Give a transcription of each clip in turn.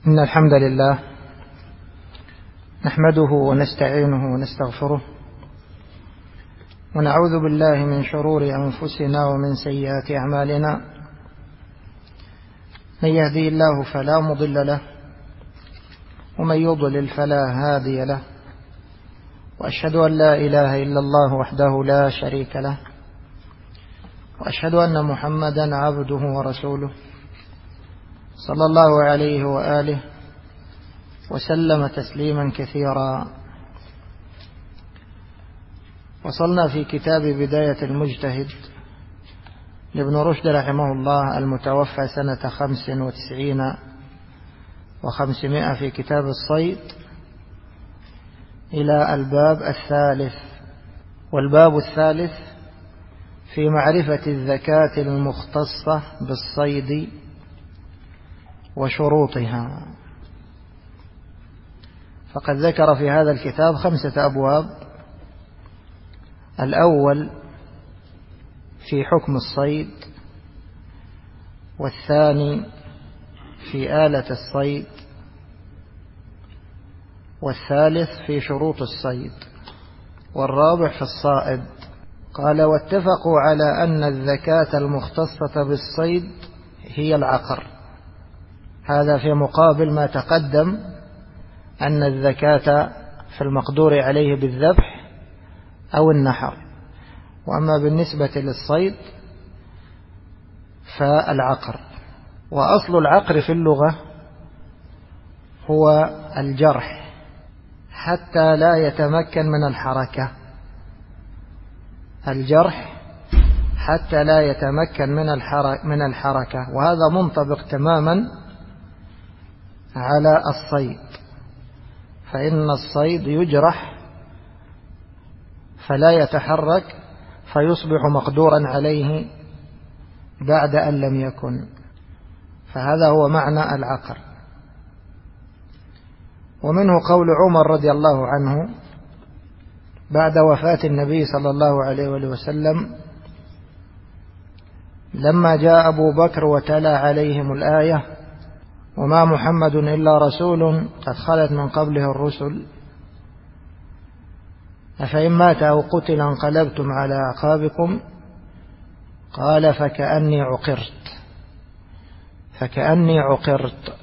إن الحمد لله نحمده ونستعينه ونستغفره ونعوذ بالله من شرور أنفسنا ومن سيئات أعمالنا. من يهدي الله فلا مضل له ومن يضلل فلا هادي له، وأشهد أن لا إله إلا الله وحده لا شريك له، وأشهد أن محمدا عبده ورسوله صلى الله عليه وآله وسلم تسليما كثيرا. وصلنا في كتاب بداية المجتهد لابن رشد رحمه الله المتوفى سنة 95 و500 في كتاب الصيد إلى الباب الثالث، والباب الثالث في معرفة الزكاة المختصة بالصيد وشروطها. فقد ذكر في هذا الكتاب 5 أبواب. الأول في حكم الصيد، والثاني في آلة الصيد، والثالث في شروط الصيد، والرابع في الصائد. قال: واتفقوا على أن الزكاة المختصة بالصيد هي العقر. هذا في مقابل ما تقدم أن الزكاة في المقدور عليه بالذبح أو النحر. وأما بالنسبة للصيد فالعقر. وأصل العقر في اللغة هو الجرح حتى لا يتمكن من الحركة. الجرح حتى لا يتمكن من الحركة، وهذا منطبق تماما على الصيد، فإن الصيد يجرح فلا يتحرك فيصبح مقدورا عليه بعد أن لم يكن. فهذا هو معنى العقر. ومنه قول عمر رضي الله عنه بعد وفاة النبي صلى الله عليه وسلم لما جاء أبو بكر وتلا عليهم الآية: وما محمد إلا رسول قد خلت من قبله الرسل أفإن مات أو قتل انقلبتم على أعقابكم. قال: فكأني عقرت.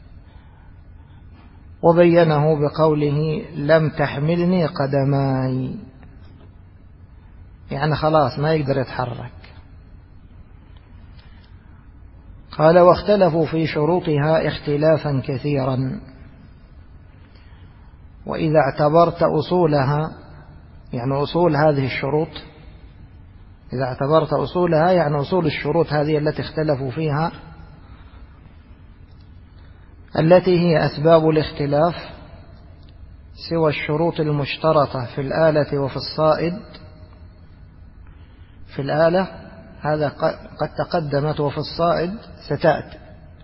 وبينه بقوله: لم تحملني قدماي، يعني خلاص ما يقدر يتحرك. قال: واختلفوا في شروطها اختلافا كثيرا. وإذا اعتبرت أصولها، يعني أصول هذه الشروط، إذا اعتبرت أصولها يعني أصول الشروط هذه التي اختلفوا فيها، التي هي أسباب الاختلاف سوى الشروط المشترطة في الآلة وفي الصائد. في الآلة هذا قد تقدمت، وفي الصائد ستأتي.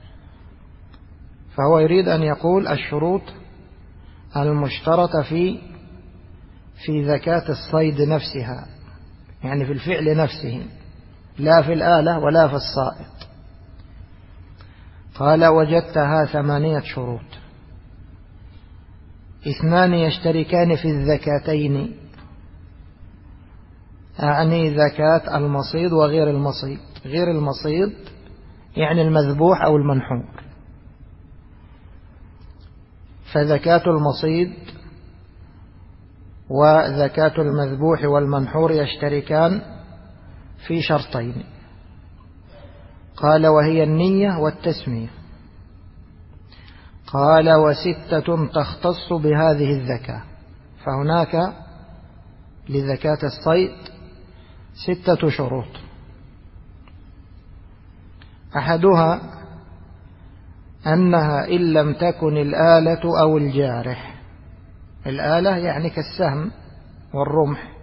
فهو يريد أن يقول الشروط المشترطة في زكاة الصيد نفسها، يعني في الفعل نفسه، لا في الآلة ولا في الصائد. قال: وجدتها 8 شروط، 2 يشتركان في الزكاتين، أعني زكاة المصيد وغير المصيد. غير المصيد يعني المذبوح أو المنحور. فزكاة المصيد وزكاة المذبوح والمنحور يشتركان في شرطين. قال: وهي النية والتسمية. قال: و6 تختص بهذه الزكاة. فهناك لزكاة الصيد 6 شروط. أحدها أنها إن لم تكن الآلة أو الجارح. الآلة يعني كالسهم والرمح،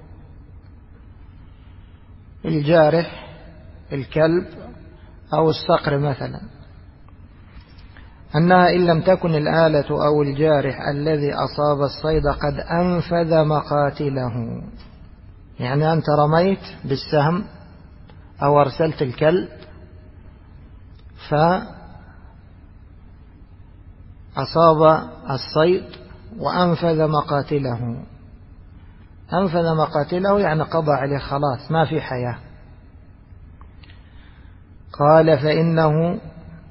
الجارح الكلب أو الصقر مثلا. أنها إن لم تكن الآلة أو الجارح الذي أصاب الصيد قد أنفذ مقاتله، يعني أنت رميت بالسهم أو أرسلت الكلب أصاب الصيد وأنفذ مقاتله. أنفذ مقاتله يعني قضى عليه، خلاص ما في حياة. قال فإنه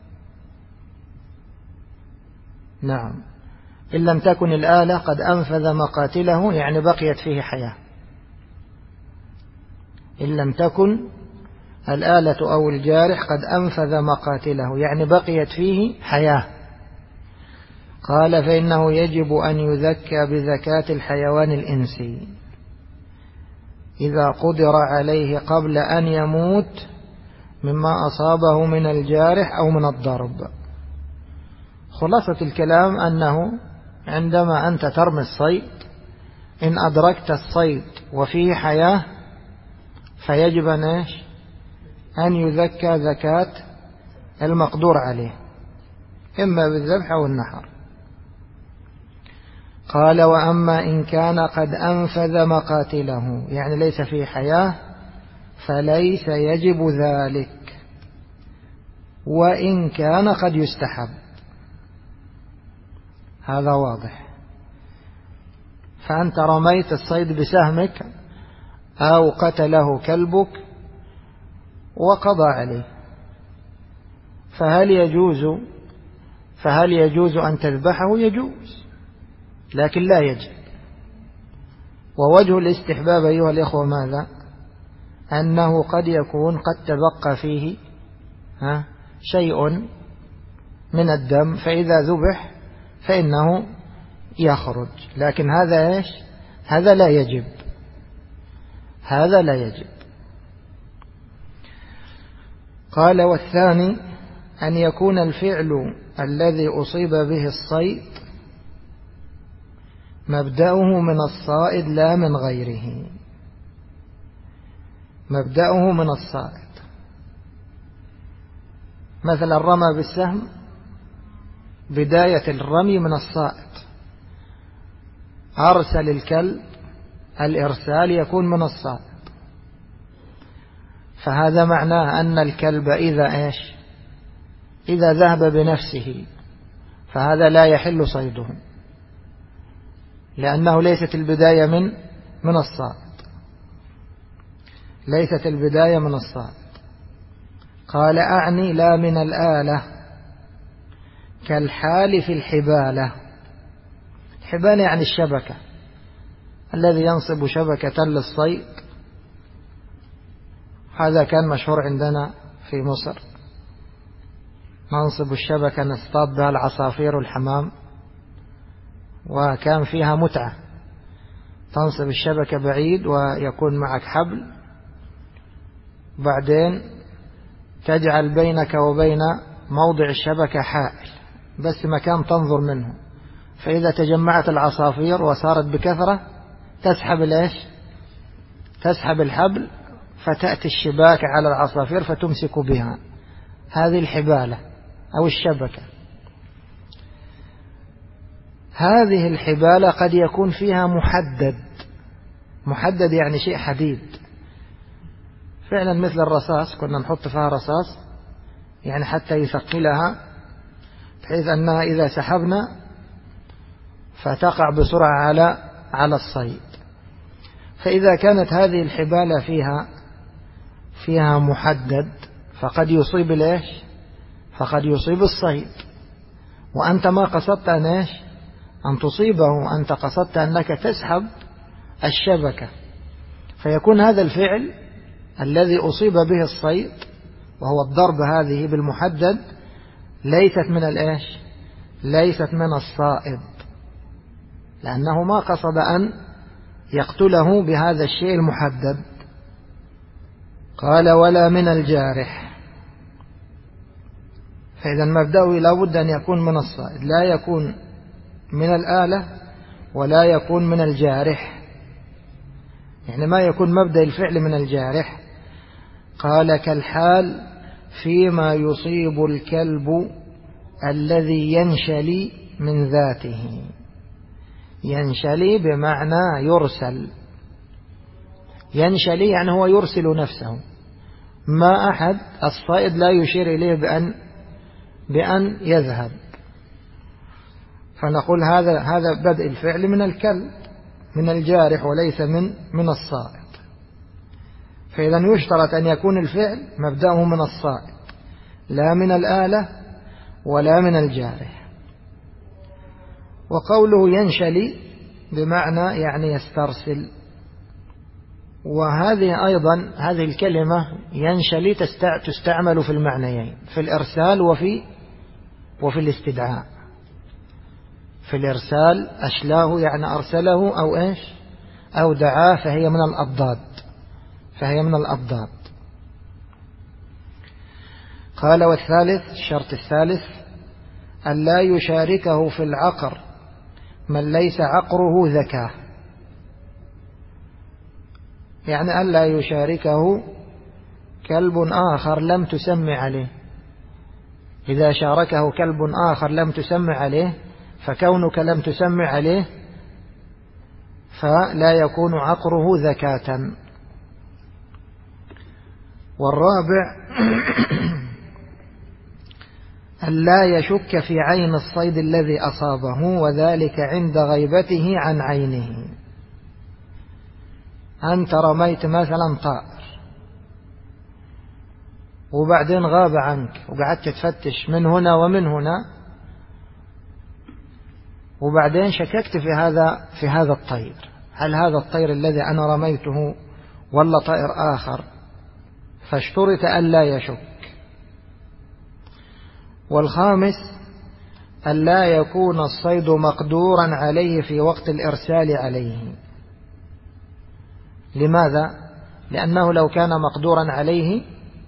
نعم إن لم تكن الآلة قد أنفذ مقاتله يعني بقيت فيه حياة. إن لم تكن الآلة أو الجارح قد أنفذ مقاتله يعني بقيت فيه حياة. قال فإنه يجب أن يذكى بزكاة الحيوان الإنسي إذا قدر عليه قبل أن يموت مما أصابه من الجارح أو من الضرب. خلاصة الكلام أنه عندما أنت ترمي الصيد إن أدركت الصيد وفيه حياة فيجب أن يذكى زكاة المقدور عليه إما بالذبح أو النحر. قال وأما إن كان قد أنفذ مقاتله يعني ليس فيه حياة فليس يجب ذلك، وإن كان قد يستحب. هذا واضح. فأنت رميت الصيد بسهمك أو قتله كلبك وقضى عليه، فهل يجوز أن تذبحه؟ يجوز، لكن لا يجب. ووجه الاستحباب أيها الإخوة ماذا؟ أنه قد يكون قد تبقى فيه شيء من الدم، فإذا ذبح فإنه يخرج، لكن هذا هذا لا يجب، هذا لا يجب. قال والثاني أن يكون الفعل الذي أصيب به الصيد مبدأه من الصائد لا من غيره. مبدأه من الصائد، مثلا رمى بالسهم بداية الرمي من الصائد، أرسل الكلب الإرسال يكون من الصائد، فهذا معناه أن الكلب إذا ذهب بنفسه فهذا لا يحل صيده، لأنه ليست البداية من الصائد، ليست البداية من الصائد. قال أعني لا من الآلة كالحال في الحبالة. الحبالة يعني الشبكة، الذي ينصب شبكة للصيد. هذا كان مشهور عندنا في مصر، ننصب الشبكة نصطاد بها العصافير والحمام، وكان فيها متعة. تنصب الشبكة بعيد ويكون معك حبل، بعدين تجعل بينك وبين موضع الشبكة حائل بس مكان تنظر منه، فإذا تجمعت العصافير وصارت بكثرة تسحب الحبل فتأتي الشباك على العصافير فتمسك بها. هذه الحبالة أو الشبكة. هذه الحبالة قد يكون فيها محدد يعني شيء حديد، فعلا مثل الرصاص، كنا نحط فيها رصاص يعني حتى يثقلها بحيث أنها إذا سحبنا فتقع بسرعة على الصيد. فإذا كانت هذه الحبالة فيها محدد فقد يصيب فقد يصيب الصيد، وأنت ما قصدت أن تصيبه، أنت قصدت أنك تسحب الشبكة، فيكون هذا الفعل الذي أصيب به الصيد وهو الضرب هذه بالمحدد ليست من الصائد، لأنه ما قصد أن يقتله بهذا الشيء المحدد. قال ولا من الجارح. فإذا مبدأه لا بد أن يكون من الصائد، لا يكون من الآلة ولا يكون من الجارح، يعني ما يكون مبدأ الفعل من الجارح. قال كالحال فيما يصيب الكلب الذي ينشلي من ذاته. ينشلي بمعنى يرسل، ينشلي يعني هو يرسل نفسه، ما أحد الصائد لا يشير إليه بأن يذهب. فنقول هذا بدء الفعل من الكلب، من الجارح، وليس من الصائد. فإذا يشترط أن يكون الفعل مبدأه من الصائد، لا من الآلة ولا من الجارح. وقوله ينشلي بمعنى يعني يسترسل، وهذه أيضا هذه الكلمة ينشلي تستعمل في المعنيين، في الإرسال وفي الاستدعاء. في الإرسال أشلاه يعني أرسله أو إيش أو دعاه، فهي من الأضداد. قال والثالث، الشرط الثالث أن لا يشاركه في العقر من ليس عقره ذكاه، يعني أن لا يشاركه كلب آخر لم تسمى عليه. إذا شاركه كلب آخر لم تسمى عليه، فكونك لم تسمى عليه فلا يكون عقره ذكاة. والرابع أن لا يشك في عين الصيد الذي أصابه، وذلك عند غيبته عن عينه. أنت رميت مثلا طائر وبعدين غاب عنك، وقعدت تفتش من هنا ومن هنا، وبعدين شككت في هذا الطير، هل هذا الطير الذي أنا رميته ولا طائر آخر؟ فاشترط أن لا يشك. والخامس أن لا يكون الصيد مقدورا عليه في وقت الإرسال عليه. لماذا؟ لأنه لو كان مقدورا عليه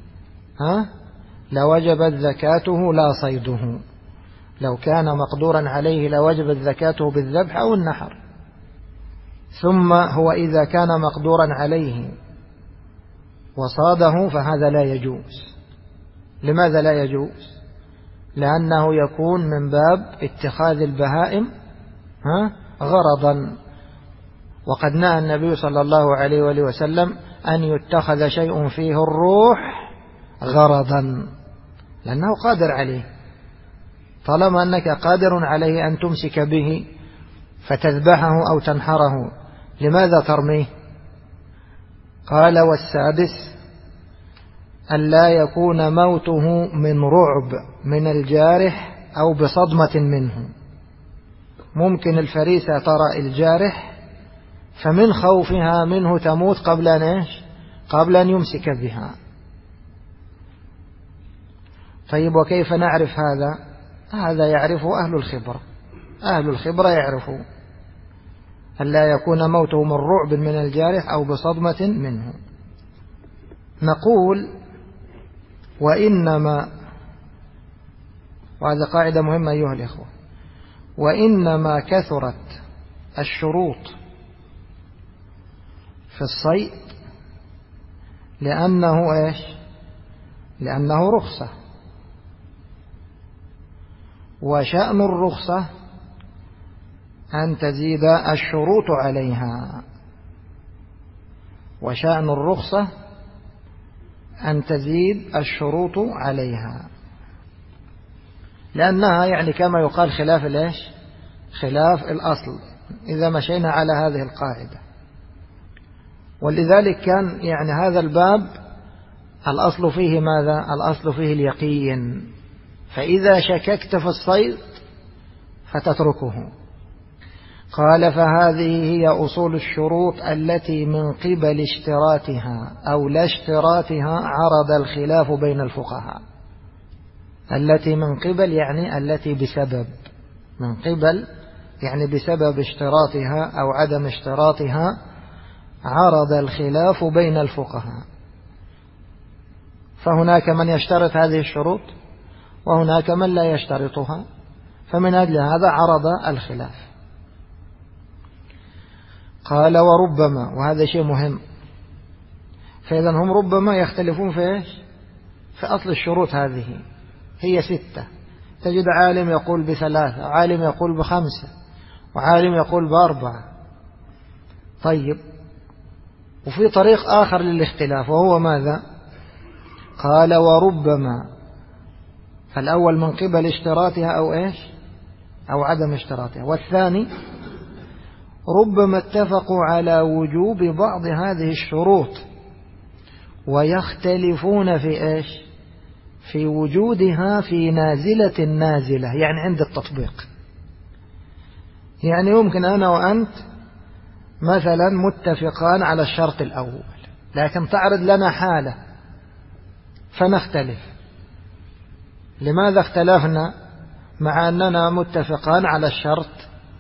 لوجبت زكاته لا صيده. لو كان مقدورا عليه لوجبت زكاته بالذبح أو النحر. ثم هو إذا كان مقدورا عليه وصاده فهذا لا يجوز. لماذا لا يجوز؟ لأنه يكون من باب اتخاذ البهائم غرضا، وقد نهى النبي صلى الله عليه وآله وسلم أن يتخذ شيء فيه الروح غرضا، لأنه قادر عليه. طالما أنك قادر عليه أن تمسك به فتذبحه أو تنحره، لماذا ترميه؟ قال والسادس أن لا يكون موته من رعب من الجارح أو بصدمة منه. ممكن الفريسة ترى الجارح فمن خوفها منه تموت قبل أن يمسك بها. طيب وكيف نعرف هذا؟ هذا يعرفه أهل الخبرة. أهل الخبرة يعرفوا أن لا يكون موته من رعب من الجارح أو بصدمة منه. نقول وإنما، وهذا قاعدة مهمة أيها الإخوة، وإنما كثرت الشروط في الصيد لأنه رخصة، وشأن الرخصة أن تزيد الشروط عليها، وشأن الرخصة أن تزيد الشروط عليها، لأنها يعني كما يقال خلاف الأصل إذا مشينا على هذه القاعدة. ولذلك كان يعني هذا الباب الأصل فيه ماذا؟ الأصل فيه اليقين، فإذا شككت في الصيد فتتركه. قال فهذه هي أصول الشروط التي من قبل اشتراطها أو لا اشتراطها عرض الخلاف بين الفقهاء. التي من قبل يعني التي بسبب، من قبل يعني بسبب اشتراطها أو عدم اشتراطها عرض الخلاف بين الفقهاء. فهناك من يشترط هذه الشروط وهناك من لا يشترطها، فمن أجل هذا عرض الخلاف. قال وربما، وهذا شيء مهم، فإذا هم ربما يختلفون في أصل الشروط. هذه هي 6، تجد عالم يقول ب3، عالم يقول ب5، وعالم يقول ب4. طيب، وفي طريق آخر للاختلاف وهو ماذا؟ قال وربما، فالأول من قبل اشتراطها أو عدم اشتراطها. والثاني ربما اتفقوا على وجوب بعض هذه الشروط ويختلفون في إيش؟ في وجودها في نازلة، يعني عند التطبيق. يعني يمكن أنا وأنت مثلا متفقان على الشرط الأول، لكن تعرض لنا حالة فنختلف. لماذا اختلفنا مع أننا متفقان على الشرط؟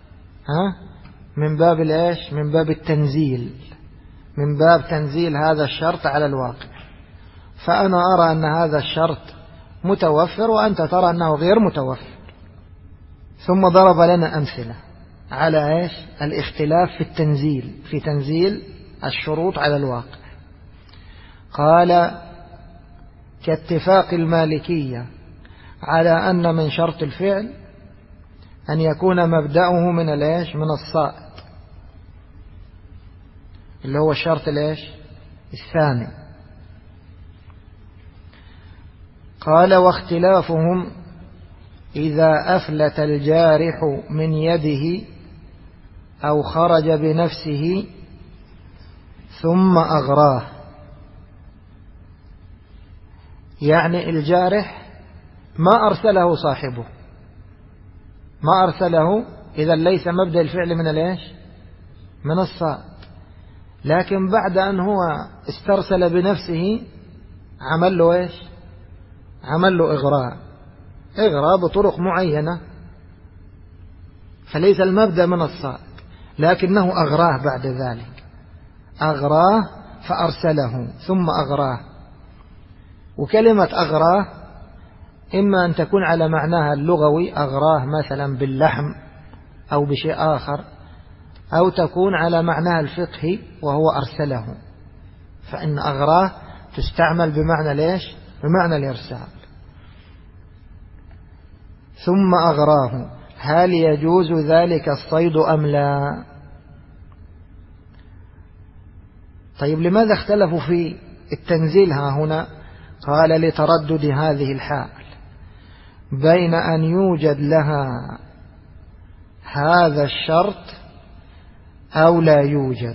من باب الإيش؟ من باب التنزيل، من باب تنزيل هذا الشرط على الواقع. فأنا أرى أن هذا الشرط متوفر وأنت ترى أنه غير متوفر. ثم ضرب لنا أمثلة على إيش؟ الاختلاف في التنزيل، في تنزيل الشروط على الواقع. قال كاتفاق المالكية على أن من شرط الفعل أن يكون مبدأه من الإيش؟ من الصائد، اللي هو الشرط الإيش؟ الثاني. قال واختلافهم إذا أفلت الجارح من يده أو خرج بنفسه ثم أغراه. يعني الجارح ما أرسله صاحبه، ما أرسله، إذا ليس مبدأ الفعل من الإيش؟ من الصائد، لكن بعد أن هو استرسل بنفسه عمل له إيش؟ عمل له إغراء بطرق معينة، فليس المبدأ من الصائد، لكنه أغراه بعد ذلك، أغراه فأرسله ثم أغراه. وكلمة أغراه إما أن تكون على معناها اللغوي، أغراه مثلا باللحم أو بشيء آخر، أو تكون على معناها الفقهي وهو أرسله. فإن أغراه تستعمل بمعنى ليش؟ بمعنى الإرسال. ثم أغراه، هل يجوز ذلك الصيد أم لا؟ طيب لماذا اختلفوا في التنزيل ها هنا؟ قال لتردد هذه الحال بين أن يوجد لها هذا الشرط أو لا يوجد.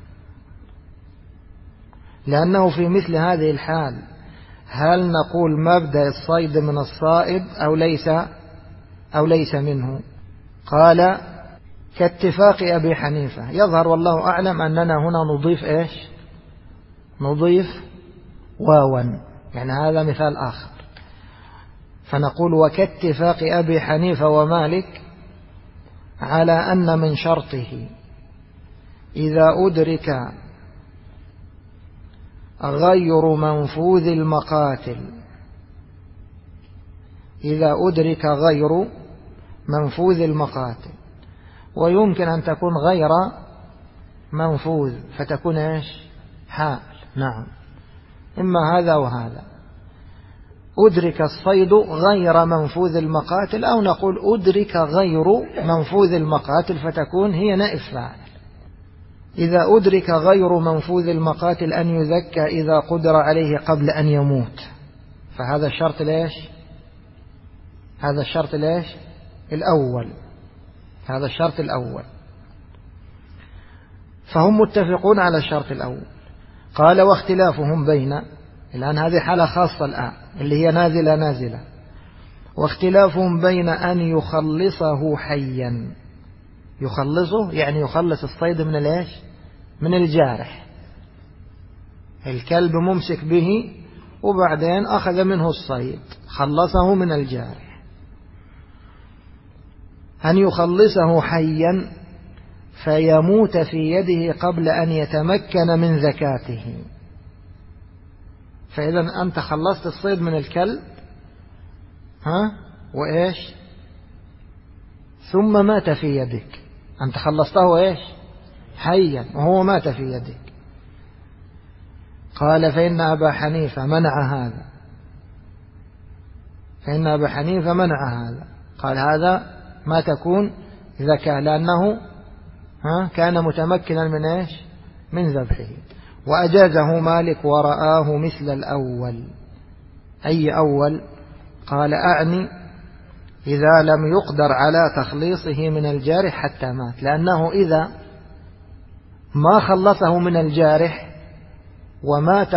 لأنه في مثل هذه الحال هل نقول مبدأ الصيد من الصائد أو ليس منه؟ قال كاتفاق أبي حنيفة. يظهر والله أعلم أننا هنا نضيف إيش؟ نضيف واوا، يعني هذا مثال آخر. فنقول وكاتفاق أبي حنيفة ومالك على أن من شرطه إذا أدرك غير منفوذ المقاتل، إذا أدرك غير منفوذ المقاتل، ويمكن أن تكون غير منفوذ فتكون إيش؟ حال. نعم، إما هذا وهذا، أدرك الصيد غير منفوذ المقاتل، أو نقول أدرك غير منفوذ المقاتل فتكون هي نائب فاعل. إذا أدرك غير منفوذ المقاتل أن يذكى إذا قدر عليه قبل أن يموت، فهذا الشرط ليش؟ هذا الشرط ليش؟ الأول، هذا الشرط الأول، فهم متفقون على الشرط الأول. قال واختلافهم بين، الآن هذه حالة خاصة الآن اللي هي نازلة، واختلافهم بين أن يخلصه حيا، يخلصه يعني يخلص الصيد من الإيش؟ من الجارح، الكلب ممسك به وبعدين أخذ منه الصيد خلصه من الجارح، أن يخلصه حيا فيموت في يده قبل أن يتمكن من زكاته. فإذا أنت خلصت الصيد من الكلب وإيش؟ ثم مات في يدك، أنت خلصته إيش؟ حيا وهو مات في يدك. قال فإن أبا حنيفة منع هذا، فإن أبا حنيفة منع هذا، قال هذا ما تكون زكاة لأنه كان متمكنا من إيش؟ من ذبحه. وأجازه مالك ورآه مثل الأول. أي أول؟ قال أعني إذا لم يقدر على تخليصه من الجارح حتى مات، لأنه إذا ما خلصه من الجارح ومات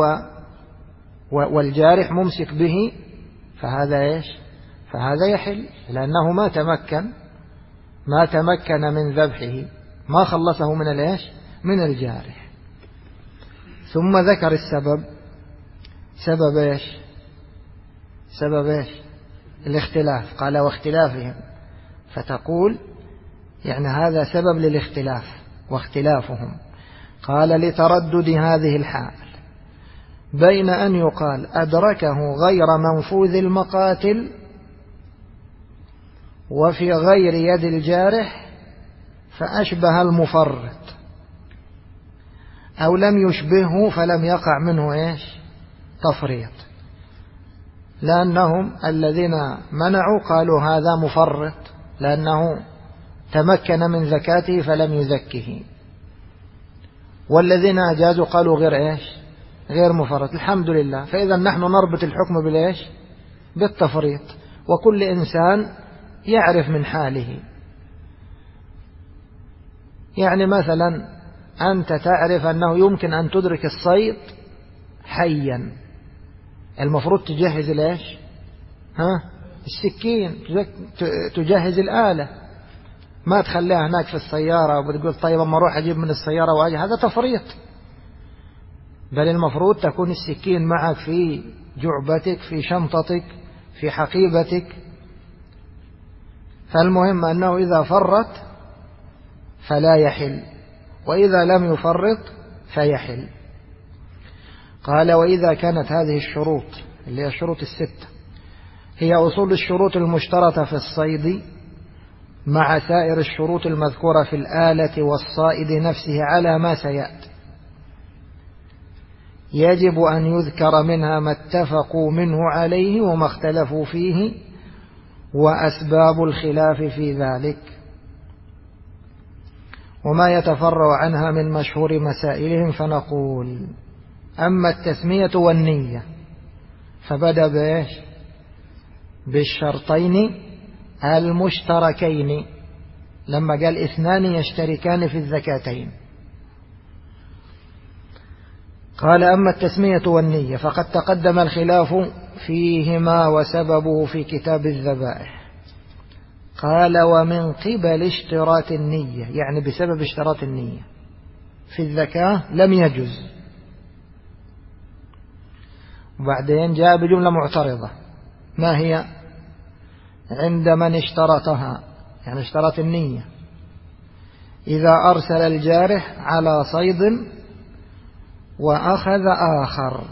والجارح ممسك به فهذا إيش؟ فهذا يحل، لأنه ما تمكن من ذبحه، ما خلصه من الإيش؟ من الجارح. ثم ذكر السبب. سبب إيش؟ سبب إيش؟ الاختلاف. قال واختلافهم، فتقول يعني هذا سبب للاختلاف واختلافهم. قال لتردد هذه الحال بين أن يقال أدركه غير منفوذ المقاتل وفي غير يد الجارح فأشبه المفرط، أو لم يشبهه فلم يقع منه إيش؟ تفريط، لأنهم الذين منعوا قالوا هذا مفرط لأنه تمكن من زكاته فلم يزكه، والذين أجازوا قالوا غير إيش؟ غير مفرط. الحمد لله. فإذا نحن نربط الحكم بالإيش؟ بالتفريط، وكل إنسان يعرف من حاله. يعني مثلا أنت تعرف أنه يمكن أن تدرك الصيد حيا، المفروض تجهز الإيش؟ السكين، تجهز الآلة، ما تخليها هناك في السيارة وبتقول طيب أما أروح أجيب من السيارة وأجي، هذا تفريط. بل المفروض تكون السكين معك في جعبتك، في شنطتك، في حقيبتك. فالمهم أنه إذا فرط فلا يحل، وإذا لم يفرط فيحل. قال وإذا كانت هذه الشروط اللي هي الشروط الستة هي أصول الشروط المشترطة في الصيد مع سائر الشروط المذكورة في الآلة والصائد نفسه على ما سيأتي، يجب أن يذكر منها ما اتفقوا منه عليه وما اختلفوا فيه وأسباب الخلاف في ذلك وما يتفرع عنها من مشهور مسائلهم. فنقول أما التسمية والنية فبدأ بإيش؟ بالشرطين المشتركين لما قال اثنان يشتركان في الزكاتين. قال أما التسمية والنية فقد تقدم الخلاف فيهما وسببه في كتاب الذبائح. قال ومن قبل اشتراط النية، يعني بسبب اشتراط النية في الزكاة لم يجز. وبعدين جاء بجملة معترضة، ما هي؟ عند من اشترطها، يعني اشترط النية، إذا أرسل الجارح على صيد وأخذ آخر.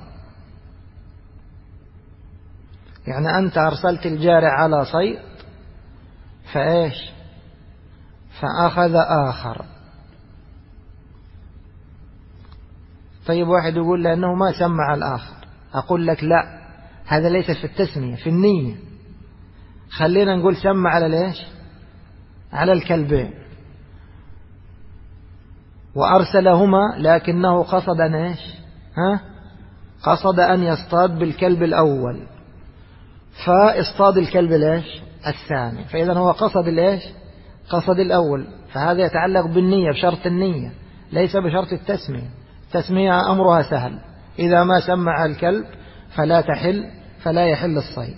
يعني أنت أرسلت الجارح على صيد فإيش؟ فأخذ آخر. طيب واحد يقول لأنه ما سمع الآخر، أقول لك لا، هذا ليس في التسمية، في النية. خلينا نقول سمع على ليش؟ على الكلبين، وأرسلهما لكنه قصد أن إيش؟ قصد أن يصطاد بالكلب الأول فاصطاد الكلب ليش؟ الثاني. فإذا هو قصد ليش؟ قصد الأول. فهذا يتعلق بالنية، بشرط النية، ليس بشرط التسمية. التسمية أمرها سهل، إذا ما سمع الكلب فلا يحل الصيد.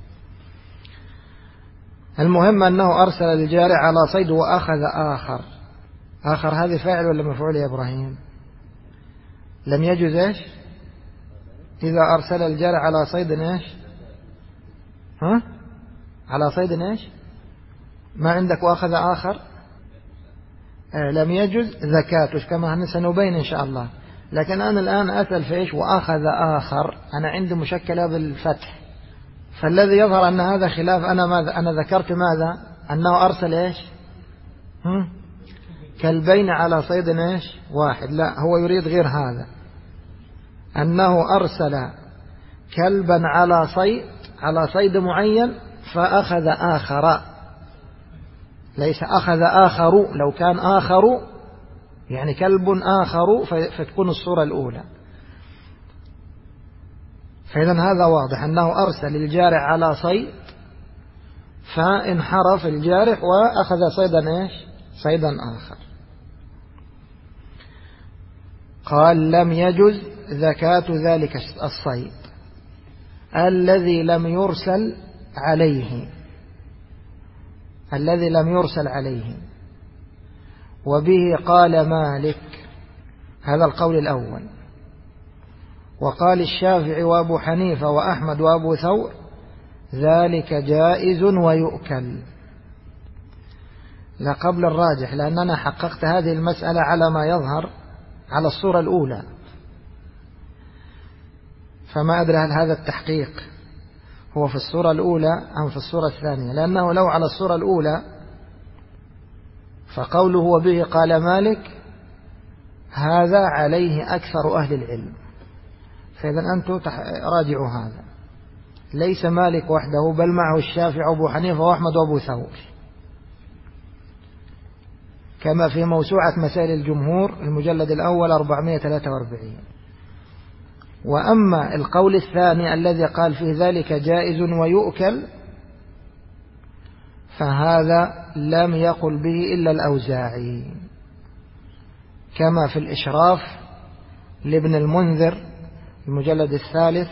المهم أنه أرسل الجارح على صيد وأخذ آخر هذه فاعل ولا مفعول يا إبراهيم؟ لم يجوز إيش؟ إذا أرسل الجارح على صيد إيش؟ على صيد إيش؟ ما عندك وأخذ آخر؟ لم يجوز زكاته كما سنبين إن شاء الله. لكن أنا الآن أسأل في إيش؟ وأخذ آخر، أنا عندي مشكلة بالفتح، فالذي يظهر أن هذا خلاف. أنا ذكرت ماذا؟ أنه أرسل إيش؟ كلبين على صيد إيش؟ واحد. لا، هو يريد غير هذا، أنه أرسل كلبا على صيد معين فأخذ آخر، ليس أخذ آخر. لو كان آخر يعني كلب آخر فتكون الصورة الأولى. فإذا هذا واضح أنه أرسل الجارح على صيد فانحرف الجارح وأخذ صيدا إيش؟ صيدا آخر. قال لم يجز زكاة ذلك الصيد الذي لم يرسل عليه، الذي لم يرسل عليه. وبه قال مالك، هذا القول الأول. وقال الشافعي وأبو حنيفة وأحمد وأبو ثور ذلك جائز ويؤكل. لا قبل الراجح، لأننا حققت هذه المسألة على ما يظهر على الصورة الأولى، فما أدري هل هذا التحقيق هو في الصورة الأولى أم في الصورة الثانية، لأنه لو على الصورة الأولى فقوله وبه قال مالك هذا عليه أكثر أهل العلم، فإذا أنتم راجعوا هذا. ليس مالك وحده، بل معه الشافعي وأبو حنيفة وأحمد وأبو ثور، كما في موسوعة مسائل الجمهور المجلد الأول 443. وأما القول الثاني الذي قال فيه ذلك جائز ويؤكل فهذا لم يقل به إلا الأوزاعي، كما في الإشراف لابن المنذر المجلد الثالث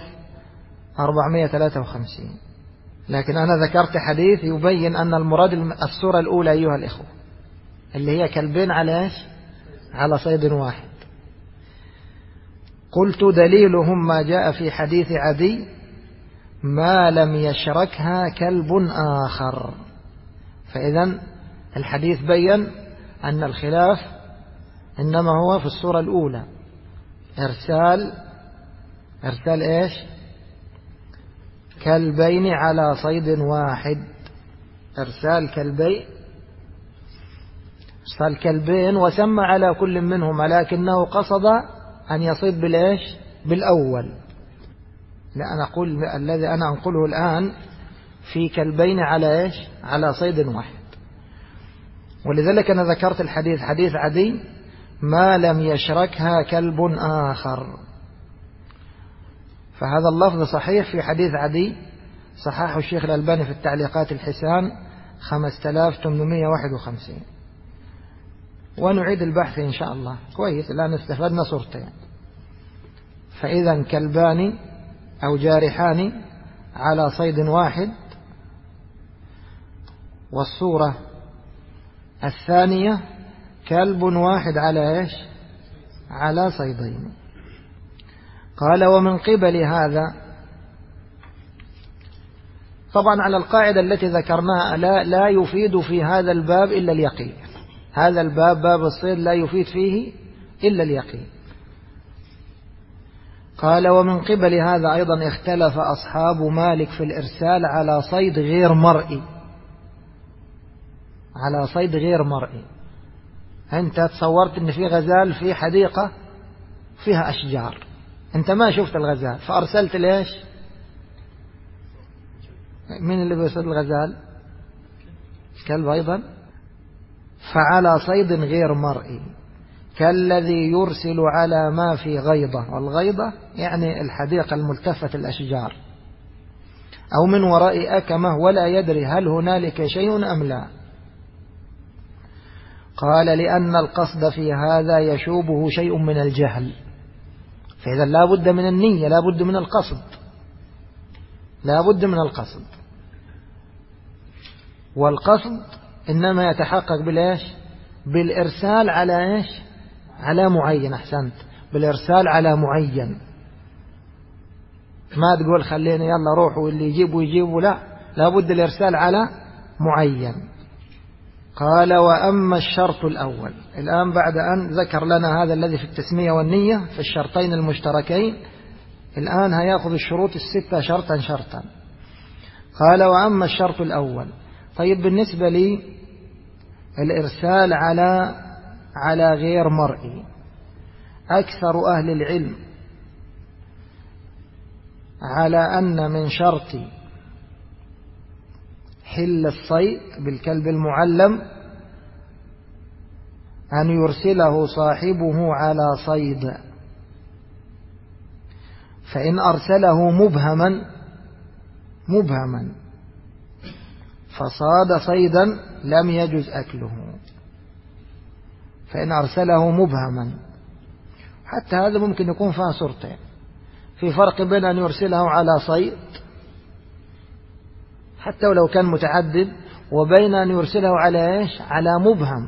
453. لكن أنا ذكرت حديث يبين أن المراد الصورة الأولى أيها الإخوة، اللي هي كلبين على إيش؟ على صيد واحد. قلت دليلهم ما جاء في حديث عدي ما لم يشركها كلب آخر. فإذن الحديث بيّن أن الخلاف إنما هو في الصورة الأولى، إرسال إيش؟ كلبين على صيد واحد، إرسال كلبين وسمى على كل منهما، لكنه قصد أن يصيد بالإيش؟ بالأول. لا أنا أقول الذي أنا أنقله الآن في كلبين على إيش؟ على صيد واحد. ولذلك أنا ذكرت الحديث حديث عدي ما لم يشركها كلب آخر، فهذا اللفظ صحيح في حديث عدي، صححه الشيخ الألباني في التعليقات الحسان 5851. ونعيد البحث إن شاء الله. كويس، الآن استفدنا صورتين. فإذا كلبان أو جارحان على صيد واحد. والصورة الثانية كلب واحد على إيش؟ على صيدين. قال ومن قبل هذا، طبعا على القاعدة التي ذكرناها لا يفيد في هذا الباب إلا اليقين. هذا الباب باب الصيد لا يفيد فيه إلا اليقين. قال ومن قبل هذا أيضا اختلف أصحاب مالك في الإرسال على صيد غير مرئي، على صيد غير مرئي. أنت تصورت أن في غزال في حديقة فيها أشجار، أنت ما شفت الغزال فأرسلت ليش؟ مين اللي بيصيد الغزال؟ الكلب أيضا. فعلى صيد غير مرئي كالذي يرسل على ما في غيضة، والغيضة يعني الحديقة الملتفة الأشجار، أو من وراء أكمة ولا يدري هل هنالك شيء أم لا. قال لأن القصد في هذا يشوبه شيء من الجهل، فإذا لا بد من النية، لا بد من القصد، لا بد من القصد. والقصد إنما يتحقق بالإيش؟ بالإرسال على إيش؟ على معين. أحسنت، بالإرسال على معين. ما تقول خليني يلا روحوا واللي يجيبوا يجيبوا، لا بد الإرسال على معين. قال وأما الشرط الأول، الآن بعد أن ذكر لنا هذا الذي في التسمية والنية في الشرطين المشتركين، الآن هيأخذ الشروط الستة شرطا شرطا. قال وأما الشرط الأول، طيب بالنسبة لي الإرسال على غير مرئي، أكثر أهل العلم على أن من شرط حل الصيد بالكلب المعلم أن يرسله صاحبه على صيد، فإن أرسله مبهما فصاد صيدا لم يجز أكله. فإن أرسله مبهما، حتى هذا ممكن يكون فيها صورتين، في فرق بين أن يرسله على صيد حتى ولو كان متعدد، وبين أن يرسله على إيش؟ على مبهم.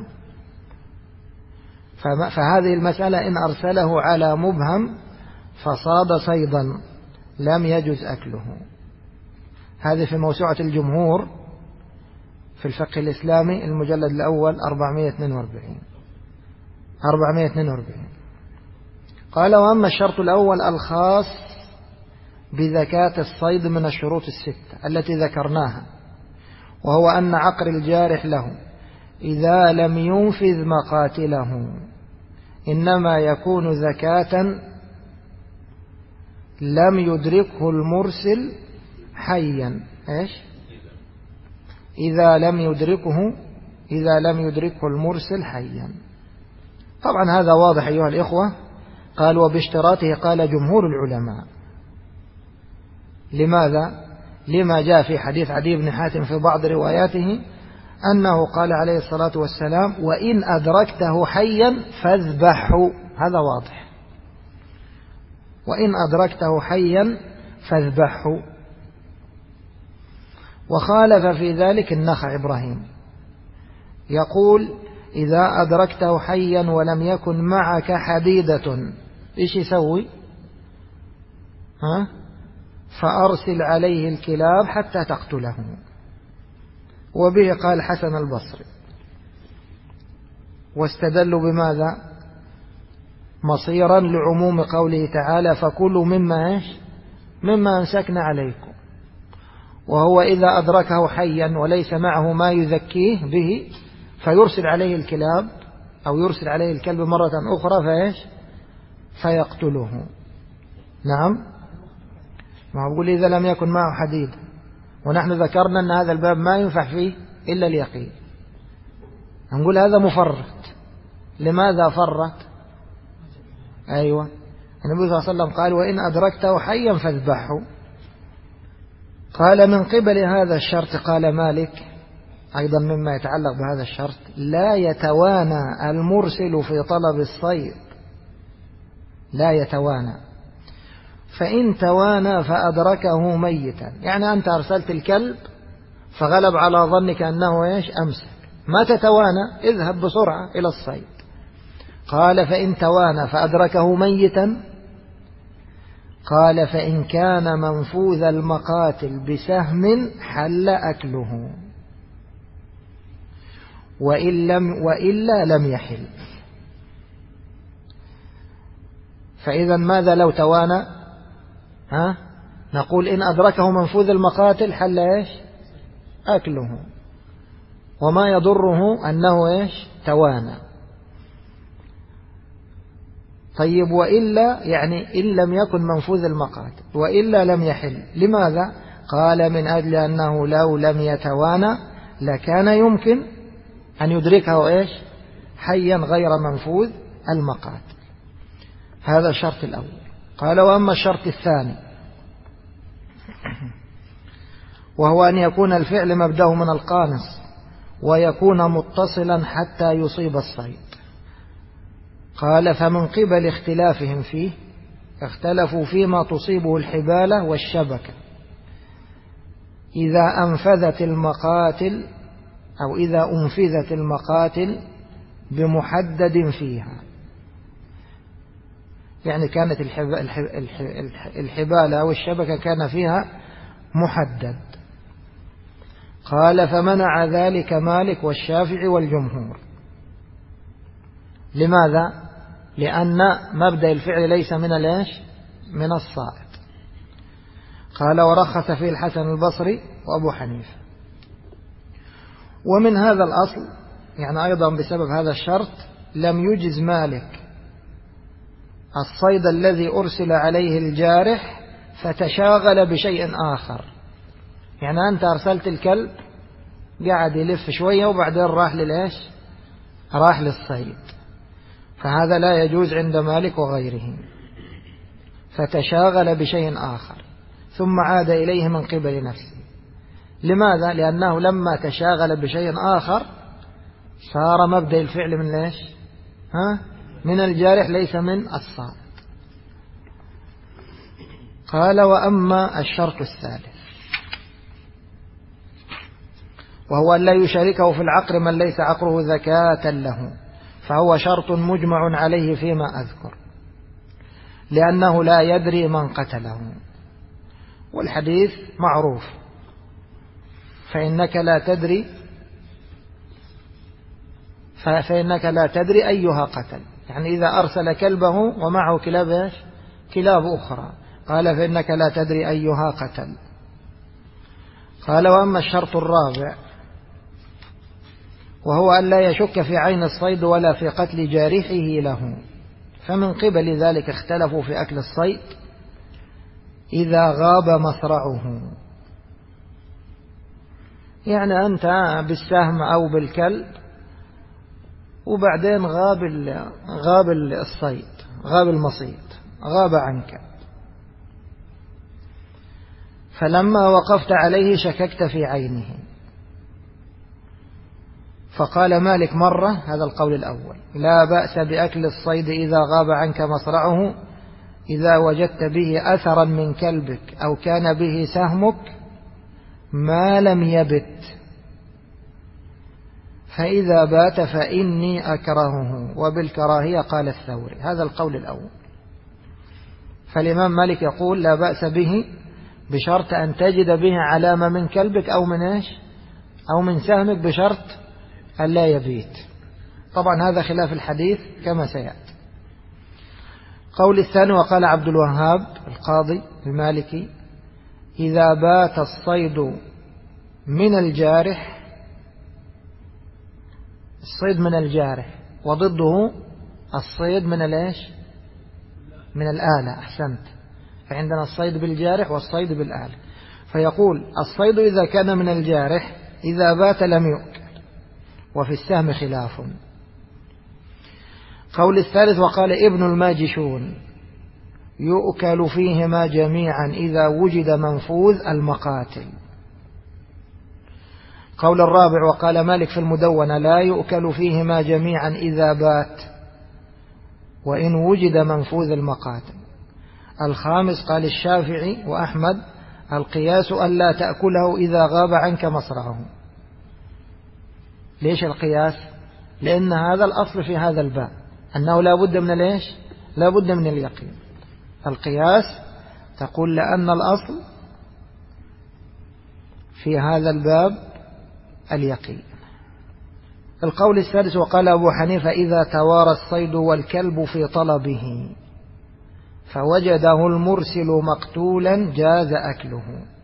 فهذه المسألة إن أرسله على مبهم فصاد صيدا لم يجز أكله. هذه في موسوعة الجمهور في الفقه الإسلامي المجلد الأول 442. قال: وأما الشرط الأول الخاص بزكاة الصيد من الشروط الستة التي ذكرناها، وهو أن عقر الجارح له إذا لم ينفذ مقاتله إنما يكون زكاة لم يدركه المرسل حيا. إيش؟ إذا لم يدركه المرسل حيا. طبعا هذا واضح أيها الإخوة. قال: وباشتراطه قال جمهور العلماء. لماذا؟ لما جاء في حديث عدي بن حاتم في بعض رواياته أنه قال عليه الصلاة والسلام: وإن أدركته حيا فاذبحه. هذا واضح، وإن أدركته حيا فاذبحه. وخالف في ذلك النخع إبراهيم، يقول: إذا أدركته حيا ولم يكن معك حديدة إيش يسوي؟ فأرسل عليه الكلاب حتى تقتله. وبه قال حسن البصري. واستدلوا بماذا؟ مصيرا لعموم قوله تعالى: فكلوا مما أمسكنا عليكم. وهو إذا أدركه حيا وليس معه ما يزكيه به فيرسل عليه الكلاب أو يرسل عليه الكلب مرة أخرى فيقتله. نعم، ما أقول إذا لم يكن معه حديد، ونحن ذكرنا أن هذا الباب ما ينفع فيه إلا اليقين. نقول هذا مفرط. لماذا فرط؟ أيوة، النبي صلى الله عليه وسلم قال: وإن أدركته حيا فاذبحه. قال: من قبل هذا الشرط قال مالك أيضا مما يتعلق بهذا الشرط: لا يتوانى المرسل في طلب الصيد، لا يتوانى. فإن توانى فأدركه ميتا، يعني أنت أرسلت الكلب فغلب على ظنك أنه أمسك، ما تتوانى، اذهب بسرعة إلى الصيد. قال: فإن توانى فأدركه ميتا، قال: فإن كان منفوذ المقاتل بسهم حل أكله، وإلا لم يحل. فإذا ماذا لو توانى؟ نقول إن أدركه منفوذ المقاتل حل أكله، وما يضره أنه توانى. طيب، وإلا يعني إن لم يكن منفوذ المقاتل وإلا لم يحل. لماذا؟ قال: من أجل أنه لو لم يتوانى لكان يمكن أن يدركه حيا غير منفوذ المقاتل. هذا الشرط الأول. قال: وأما الشرط الثاني وهو أن يكون الفعل مبدأه من القانص ويكون متصلا حتى يصيب الصيد. قال: فمن قبل اختلافهم فيه اختلفوا فيما تصيبه الحبالة والشبكة إذا أنفذت المقاتل أو إذا أنفذت المقاتل بمحدد فيها، يعني كانت الحبالة أو الشبكة كان فيها محدد. قال: فمنع ذلك مالك والشافعي والجمهور. لماذا؟ لأن مبدأ الفعل ليس من الصائد. قال: ورخص فيه الحسن البصري وأبو حنيفة. ومن هذا الأصل، يعني أيضا بسبب هذا الشرط، لم يجز مالك الصيد الذي أرسل عليه الجارح فتشاغل بشيء آخر. يعني أنت أرسلت الكلب قاعد يلف شوية وبعدين راح للصيد، فهذا لا يجوز عند مالك وغيره. فتشاغل بشيء آخر ثم عاد إليه من قبل نفسه. لماذا؟ لأنه لما تشاغل بشيء آخر صار مبدأ الفعل من ليش؟ من الجارح ليس من الصامت. قال: وأما الشرط الثالث وهو أن لا يشاركه في العقر من ليس عقره زكاة له، فهو شرط مجمع عليه فيما أذكر، لأنه لا يدري من قتله، والحديث معروف: فإنك لا تدري أيها قتل. يعني إذا أرسل كلبه ومعه كلاب أخرى، قال: فإنك لا تدري أيها قتل. قال: وأما الشرط الرابع وهو أن لا يشك في عين الصيد ولا في قتل جارحه له، فمن قبل ذلك اختلفوا في أكل الصيد إذا غاب مصرعه. يعني أنت بالسهم أو بالكلب وبعدين غاب الصيد، غاب المصيد، غاب عنك، فلما وقفت عليه شككت في عينه. فقال مالك مرة، هذا القول الأول: لا بأس بأكل الصيد إذا غاب عنك مصرعه إذا وجدت به أثرا من كلبك أو كان به سهمك ما لم يبت، فإذا بات فإني أكرهه، وبالكراهية قال الثوري. هذا القول الأول. فالإمام مالك يقول لا بأس به بشرط أن تجد به علامة من كلبك أو من إيش؟ أو من سهمك، بشرط أن لا يبيت. طبعا هذا خلاف الحديث كما سيأتي. قول الثاني: وقال عبد الوهاب القاضي المالكي: إذا بات الصيد من الجارح، الصيد من الجارح وضده الصيد من الإيش؟ من الآلة. أحسنت. فعندنا الصيد بالجارح والصيد بالآلة. فيقول: الصيد إذا كان من الجارح إذا بات لم يؤكل، وفي السهم خلاف. قول الثالث: وقال ابن الماجشون: يؤكل فيهما جميعا إذا وجد منفوذ المقاتل. قول الرابع: وقال مالك في المدونة: لا يؤكل فيهما جميعا إذا بات وإن وجد منفوذ المقاتل. الخامس: قال الشافعي وأحمد: القياس ألا تأكله إذا غاب عنك مصرعه. ليش القياس؟ لأن هذا الأصل في هذا الباب، أنه لا بد من ليش؟ لا بد من اليقين. القياس تقول لأن الأصل في هذا الباب اليقين. القول السادس: وقال أبو حنيفة: إذا توارى الصيد والكلب في طلبه فوجده المرسل مقتولا جاز أكله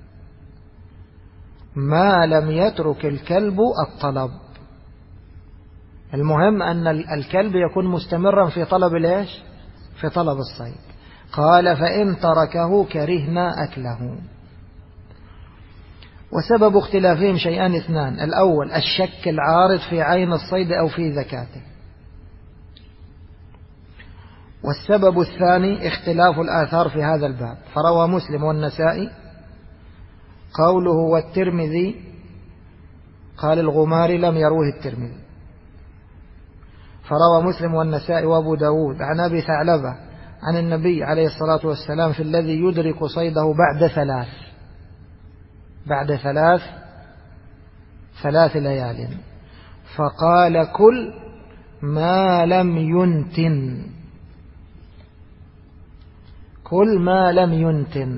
ما لم يترك الكلب الطلب. المهم أن الكلب يكون مستمرا في طلب ليش؟ في طلب الصيد. قال: فإن تركه كرهنا أكله. وسبب اختلافهم شيئان اثنان: الأول الشك العارض في عين الصيد أو في ذكاته، والسبب الثاني اختلاف الآثار في هذا الباب. فروى مسلم والنسائي قوله والترمذي، قال الغماري لم يروه الترمذي. فروى مسلم والنسائي وابو داود عن أبي ثعلبة عن النبي عليه الصلاة والسلام في الذي يدرك صيده بعد ثلاث ليال، فقال: كل ما لم ينتن، كل ما لم ينتن،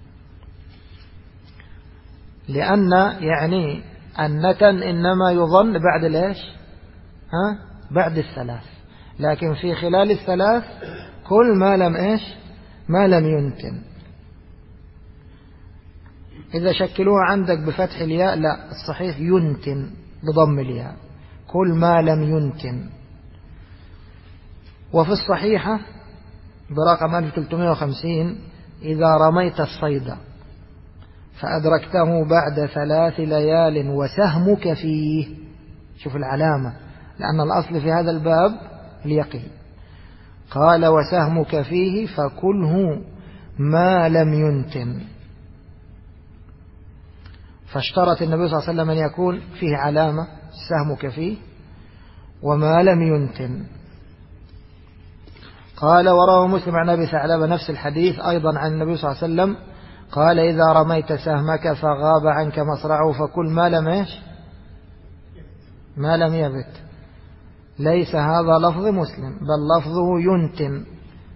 لأن يعني النتن إنما يظن بعد ليش؟ بعد الثلاث، لكن في خلال الثلاث كل ما لم إيش؟ ما لم ينتن. إذا شكلوها عندك بفتح الياء لا، الصحيح ينتن بضم الياء، كل ما لم ينتن. وفي الصحيحة برقم 1350: إذا رميت الصيد فأدركته بعد 3 ليال وسهمك فيه. شوف العلامة، لأن الأصل في هذا الباب اليقين. قال: وسهمك فيه فكله ما لم ينتن. فاشترط النبي صلى الله عليه وسلم أن يكون فيه علامة سهمك فيه وما لم ينتن. قال وروى مسلم عن أبي ثعلبة نفس الحديث أيضا عن النبي صلى الله عليه وسلم قال إذا رميت سهمك فغاب عنك مصرعه فكل ما لم يبت. ليس هذا لفظ مسلم بل لفظه ينتن،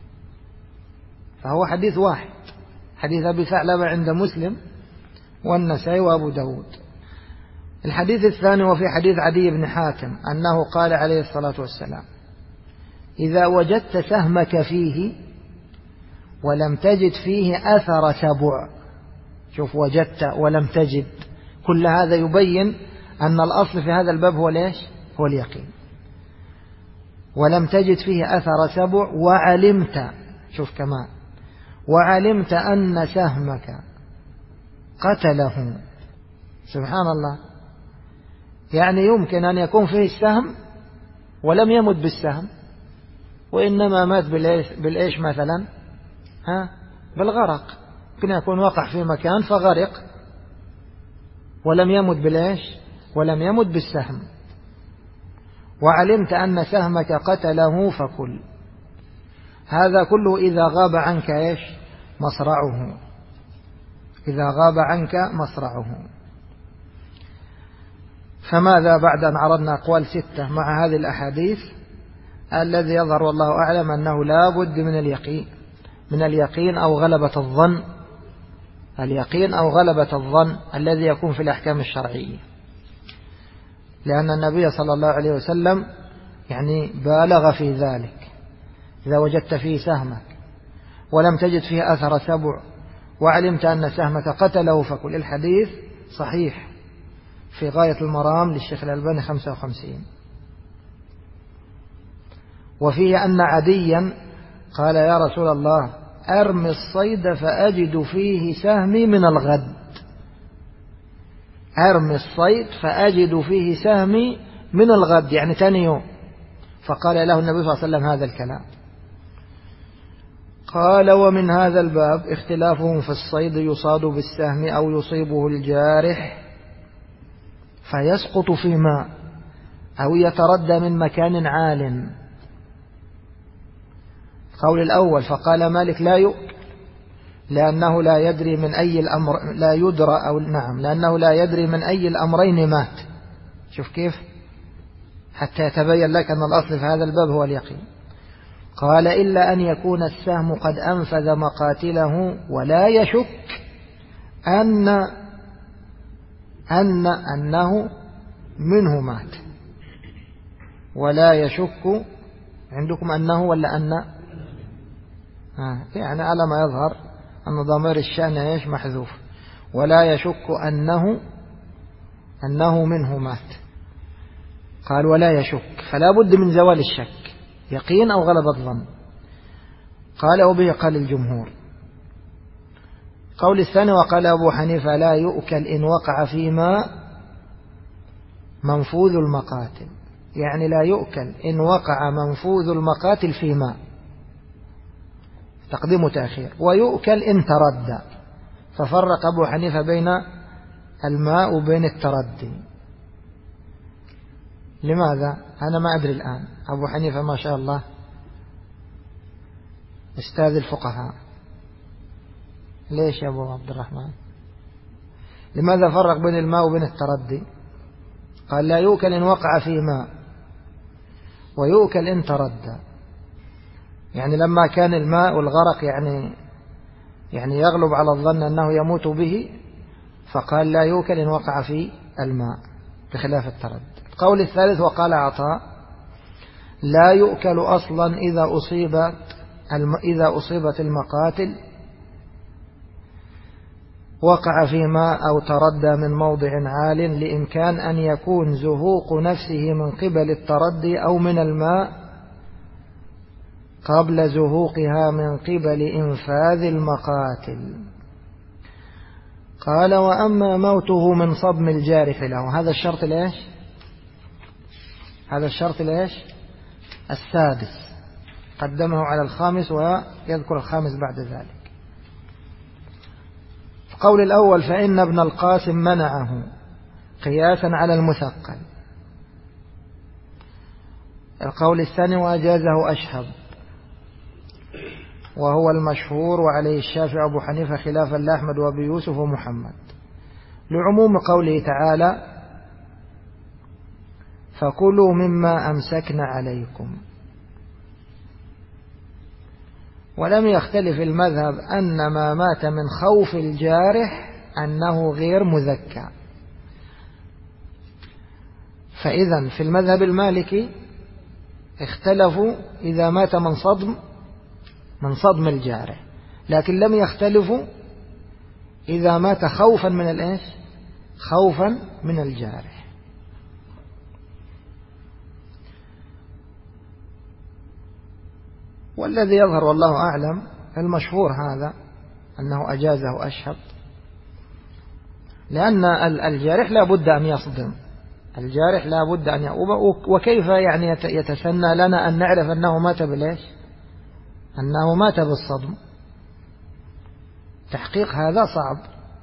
فهو حديث واحد، حديث أبي ثعلبة عند مسلم والنسائي وأبو داود. الحديث الثاني وفي حديث عدي بن حاتم أنه قال عليه الصلاة والسلام إذا وجدت سهمك فيه ولم تجد فيه أثر سبع. شوف، وجدت ولم تجد، كل هذا يبين أن الأصل في هذا الباب هو ليش؟ هو اليقين. ولم تجد فيه أثر سبع وعلمت، شوف كمان، وعلمت أن سهمك قتله. سبحان الله، يعني يمكن أن يكون فيه السهم ولم يمت بالسهم وإنما مات بالإيش مثلا؟ بالغرق. يمكن يكون وقع في مكان فغرق ولم يمت بالإيش؟ ولم يمت بالسهم. وعلمت أن سهمك قتله فكل. هذا كله إذا غاب عنك إيش؟ مصرعه. إذا غاب عنك مصرعه. فماذا بعد أن عرضنا أقوال 6 مع هذه الأحاديث؟ الذي يظهر والله أعلم أنه لا بد من اليقين أو غلبة الظن، اليقين أو غلبة الظن الذي يكون في الأحكام الشرعية، لأن النبي صلى الله عليه وسلم يعني بالغ في ذلك. إذا وجدت فيه سهمك ولم تجد فيه أثر سبع وعلمت أن سهمك قتله فكل. الحديث صحيح في غاية المرام للشيخ الألباني 55. وفيه أن عديا قال يا رسول الله أرمي الصيد فأجد فيه سهمي من الغد. أرمي الصيد فأجد فيه سهمي من الغد، يعني ثاني يوم. فقال له النبي صلى الله عليه وسلم هذا الكلام. قال ومن هذا الباب اختلافهم في الصيد يصاد بالسهم أو يصيبه الجارح فيسقط في ماء أو يتردى من مكان عال. قول الأول فقال مالك لا يؤكل لأنه لا يدري من أي الأمر لا يدرى أو نعم لأنه لا يدري من أي الأمرين مات. شوف كيف، حتى يتبين لك أن الأصل في هذا الباب هو اليقين. قال إلا أن يكون السهم قد أنفذ مقاتله ولا يشك أنه منه مات. ولا يشك عندكم أنه ولا أن يعني على ما يظهر أن ضمير الشأن إيش محذوف. ولا يشك أنه منه مات. قال ولا يشك، فلا بد من زوال الشك، يقين أو غلبة ظن. قال وبه قال الجمهور. قول الثاني وقال أبو حنيفة لا يؤكل إن وقع في ماء منفوذ المقاتل، يعني لا يؤكل إن وقع منفوذ المقاتل في ماء، تقديم وتأخير. ويؤكل إن تردى، ففرق أبو حنيفة بين الماء وبين التردي. لماذا؟ أنا ما أدري الآن. أبو حنيفة ما شاء الله أستاذ الفقهاء، ليش يا أبو عبد الرحمن؟ لماذا فرق بين الماء وبين التردي؟ قال لا يؤكل إن وقع في ماء ويؤكل إن تردى، يعني لما كان الماء والغرق يعني يغلب على الظن أنه يموت به، فقال لا يؤكل إن وقع في الماء بخلاف التردي. القول الثالث وقال عطاء لا يؤكل أصلا إذا أصيبت المقاتل وقع في ماء أو تردى من موضع عال، لإمكان أن يكون زهوق نفسه من قبل التردي أو من الماء قبل زهوقها من قبل إنفاذ المقاتل. قال وأما موته من صدم الجارح له، هذا الشرط ليش؟ هذا الشرط ليش؟ السادس، قدمه على الخامس ويذكر الخامس بعد ذلك. القول الأول فإن ابن القاسم منعه قياسا على المثقل. القول الثاني وأجازه أشهب، وهو المشهور وعليه الشافعي وأبو حنيفة خلافا لأحمد وأبي يوسف ومحمد، لعموم قوله تعالى فكلوا مما أمسكن عليكم. ولم يختلف المذهب أن ما مات من خوف الجارح أنه غير مذكى. فإذا في المذهب المالكي اختلفوا إذا مات من صدم الجارح، لكن لم يختلفوا إذا مات خوفا من الإيش؟ خوفا من الجارح. والذي يظهر والله أعلم المشهور هذا أنه أجازه أشهب، لأن الجارح لا بد أن يصدم، الجارح لا بد أن وكيف يعني يتسنى لنا أن نعرف أنه مات بالإيش؟ أنه مات بالصدم، تحقيق هذا صعب.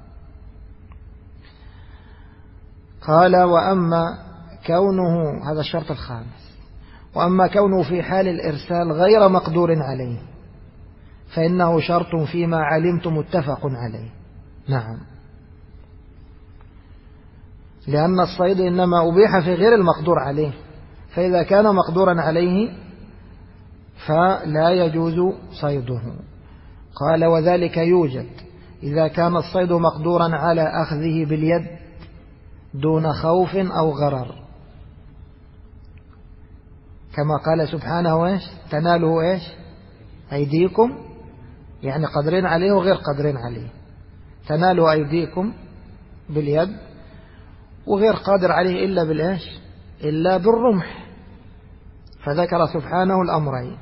قال وأما كونه، هذا الشرط الخامس، وأما كونه في حال الإرسال غير مقدور عليه فإنه شرط فيما علمت متفق عليه. نعم، لأن الصيد إنما أبيح في غير المقدور عليه، فإذا كان مقدورا عليه فلا يجوز صيده. قال وذلك يوجد إذا كان الصيد مقدورا على أخذه باليد دون خوف أو غرر، كما قال سبحانه إيش؟ تناله إيش؟ أيديكم، يعني قادرين عليه وغير قادرين عليه. تناله أيديكم باليد، وغير قادر عليه إلا بالإيش؟ إلا بالرمح. فذكر سبحانه الأمرين.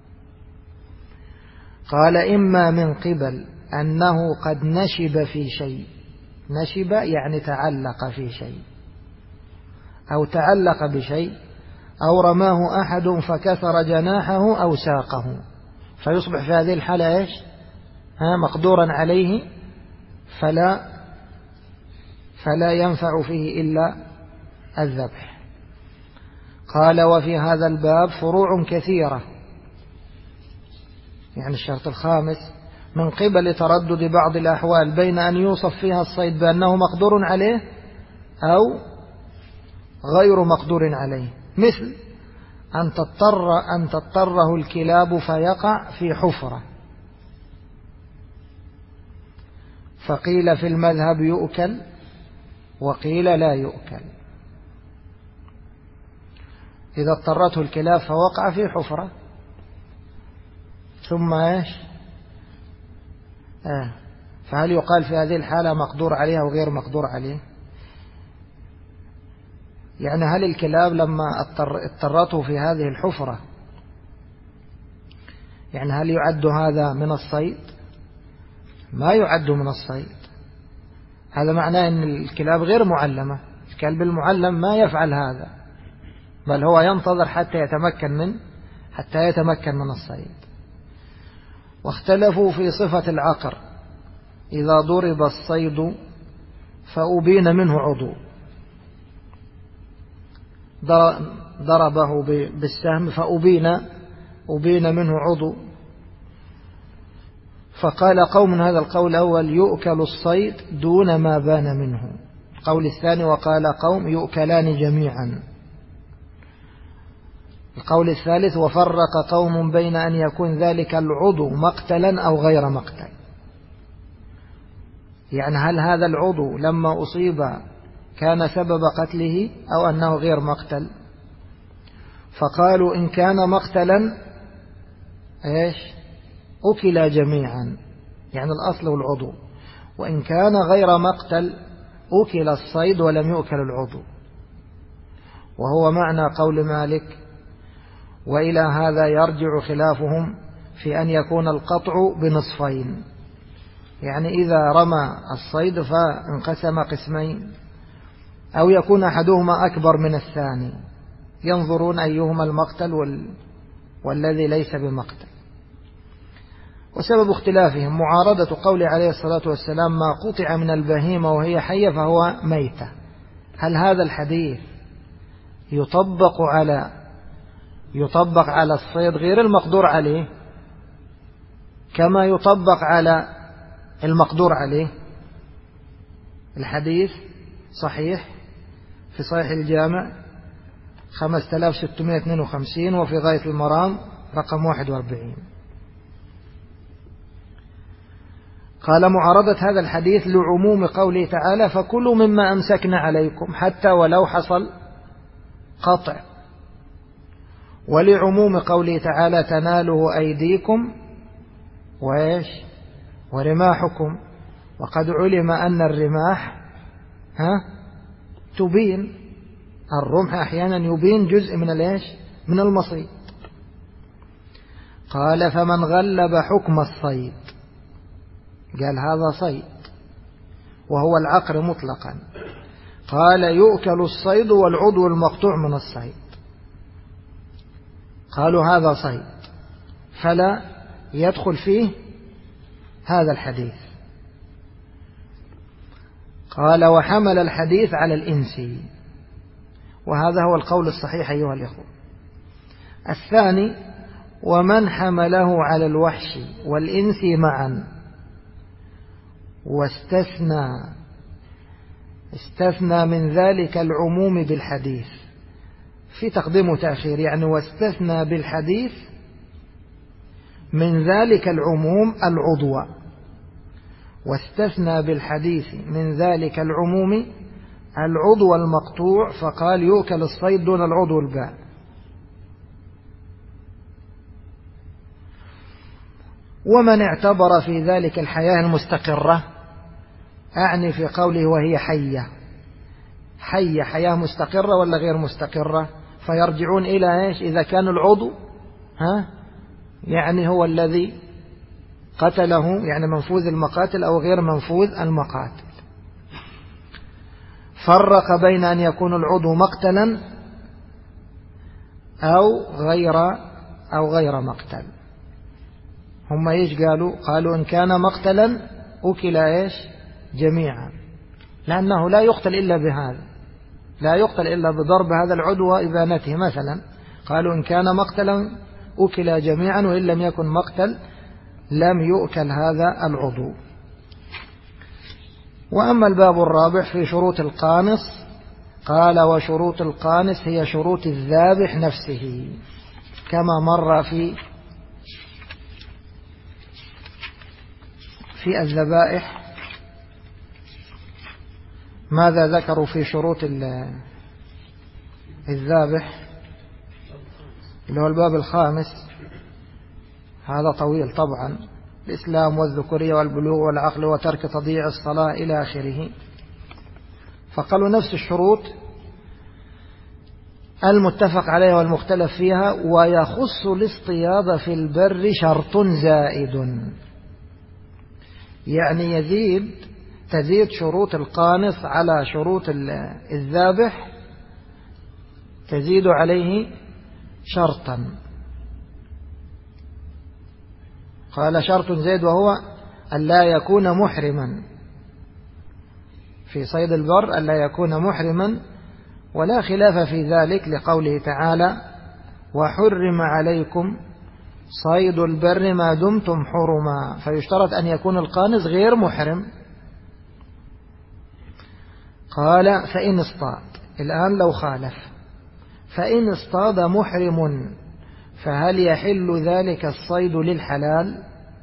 قال إما من قبل أنه قد نشب في شيء، نشب يعني تعلق في شيء، أو تعلق بشيء، أو رماه أحد فكسر جناحه أو ساقه، فيصبح في هذه الحالة إيش؟ مقدورا عليه، فلا ينفع فيه إلا الذبح. قال وفي هذا الباب فروع كثيرة، يعني الشرط الخامس من قبل تردد بعض الأحوال بين أن يوصف فيها الصيد بأنه مقدور عليه أو غير مقدور عليه، مثل أن تضطره الكلاب فيقع في حفرة، فقيل في المذهب يؤكل وقيل لا يؤكل. إذا اضطرته الكلاب فوقع في حفرة ثم إيش؟ فهل يقال في هذه الحالة مقدور عليه أو غير مقدور عليه؟ يعني هل الكلاب لما اضطرته في هذه الحفرة، يعني هل يعد هذا من الصيد؟ ما يعد من الصيد. هذا معناه أن الكلاب غير معلمة. الكلب المعلم ما يفعل هذا، بل هو ينتظر حتى يتمكن من الصيد. واختلفوا في صفة العقر إذا ضرب الصيد فأبين منه عضو، ضربه بالسهم فأبين منه عضو. فقال قوم هذا القول الأول يؤكل الصيد دون ما بان منه. القول الثاني وقال قوم يؤكلان جميعا. القول الثالث وفرق قوم بين أن يكون ذلك العضو مقتلا أو غير مقتل، يعني هل هذا العضو لما أصيب كان سبب قتله أو أنه غير مقتل. فقالوا إن كان مقتلا إيش؟ أكل جميعا، يعني الأصل والعضو. وإن كان غير مقتل أكل الصيد ولم يؤكل العضو، وهو معنى قول مالك. وإلى هذا يرجع خلافهم في أن يكون القطع بنصفين، يعني إذا رمى الصيد فانقسم قسمين، أو يكون أحدهما أكبر من الثاني، ينظرون أيهما المقتل والذي ليس بمقتل. وسبب اختلافهم معارضة قول عليه الصلاة والسلام ما قطع من البهيمة وهي حية فهو ميتة. هل هذا الحديث يطبق على الصيد غير المقدور عليه كما يطبق على المقدور عليه؟ الحديث صحيح في صحيح الجامع 5652 وفي غاية المرام رقم 41. قال معارضة هذا الحديث لعموم قوله تعالى فكلوا مما أمسكنا عليكم حتى ولو حصل قطع، ولعموم قوله تعالى تناله أيديكم ورماحكم، وقد علم أن الرماح تبين، الرمح أحيانا يبين جزء من المصيد. قال فمن غلب حكم الصيد، قال هذا صيد وهو العقر مطلقا، قال يؤكل الصيد والعضو المقطوع من الصيد، قالوا هذا صيد فلا يدخل فيه هذا الحديث. قال وحمل الحديث على الإنسي، وهذا هو القول الصحيح أيها الإخوة. الثاني ومن حمله على الوحش والإنسي معا واستثنى من ذلك العموم بالحديث، في تقديم وتأخير، يعني واستثنى بالحديث من ذلك العموم العضو، واستثنى بالحديث من ذلك العموم العضو المقطوع، فقال يؤكل الصيد دون العضو الباء. ومن اعتبر في ذلك الحياة المستقرة، أعني في قوله وهي حية مستقرة ولا غير مستقرة، فيرجعون إلى إذا كان العضو يعني هو الذي قتله، يعني منفوذ المقاتل أو غير منفوذ المقاتل. فرق بين أن يكون العضو مقتلا أو غير مقتل. هم قالوا إن كان مقتلا أكل جميعا، لأنه لا يقتل إلا بهذا، لا يقتل إلا بضرب هذا العضو وإبانته مثلا. قالوا إن كان مقتلا أكل جميعا، وإن لم يكن مقتل لم يؤكل هذا العضو. وأما الباب الرابع في شروط القانص، قال وشروط القانص هي شروط الذابح نفسه، كما مر في الذبائح ماذا ذكروا في شروط الذابح، اللي هو الباب الخامس. هذا طويل طبعا، الإسلام والذكورية والبلوغ والعقل وترك تضييع الصلاة إلى آخره. فقالوا نفس الشروط المتفق عليها والمختلف فيها. ويخص الاصطياد في البر شرط زائد، يعني تزيد شروط القانص على شروط الذابح، تزيد عليه شرطا. قال شرط زائد وهو ألا يكون محرما في صيد البر، ألا يكون محرما، ولا خلاف في ذلك لقوله تعالى وحرم عليكم صيد البر ما دمتم حرما، فيشترط أن يكون القانص غير محرم. قال فإن اصطاد، الآن لو خالف، فإن اصطاد محرم فهل يحل ذلك الصيد للحلال